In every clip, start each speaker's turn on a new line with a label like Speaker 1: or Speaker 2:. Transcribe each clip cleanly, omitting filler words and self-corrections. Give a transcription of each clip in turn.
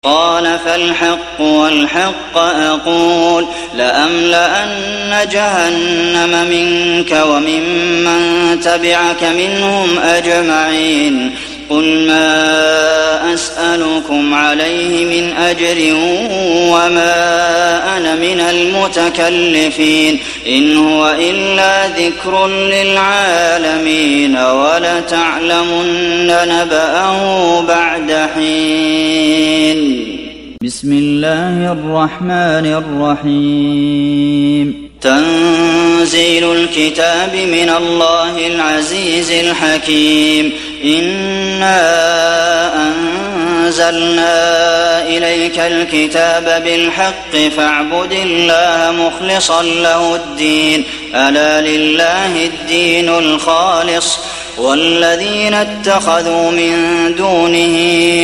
Speaker 1: قال فالحق والحق أقول لأملأن جهنم منك وممن تبعك منهم أجمعين قل ما أسألكم عليه من أجر وما أنا من المتكلفين إن هو إلا ذكر للعالمين ولتعلمن نبأه بعد حين.
Speaker 2: بسم الله الرحمن الرحيم.
Speaker 1: تنزيل الكتاب من الله العزيز الحكيم. إنا أنزلنا إليك الكتاب بالحق فاعبد الله مخلصا له الدين ألا لله الدين الخالص والذين اتخذوا من دونه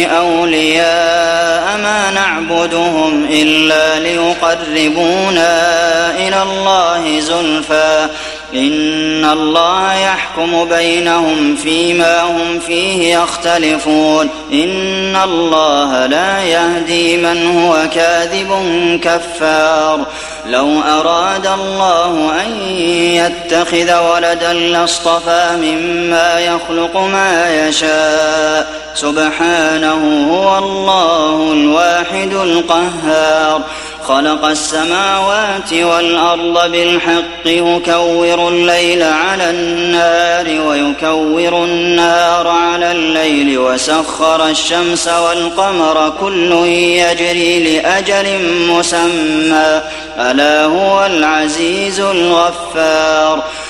Speaker 1: أولياء ما نعبدهم إلا ليقربونا إلى الله زلفى إن الله يحكم بينهم فيما هم فيه يختلفون إن الله لا يهدي من هو كاذب كفار. لو أراد الله أن يتخذ ولدا لاصطفى مما يخلق ما يشاء سبحانه هو الله الواحد القهار. خلق السماوات والأرض بالحق يكور الليل على النهار ويكور النهار على الليل وسخر الشمس والقمر كل يجري لأجل مسمى ألا هو العزيز الغفار.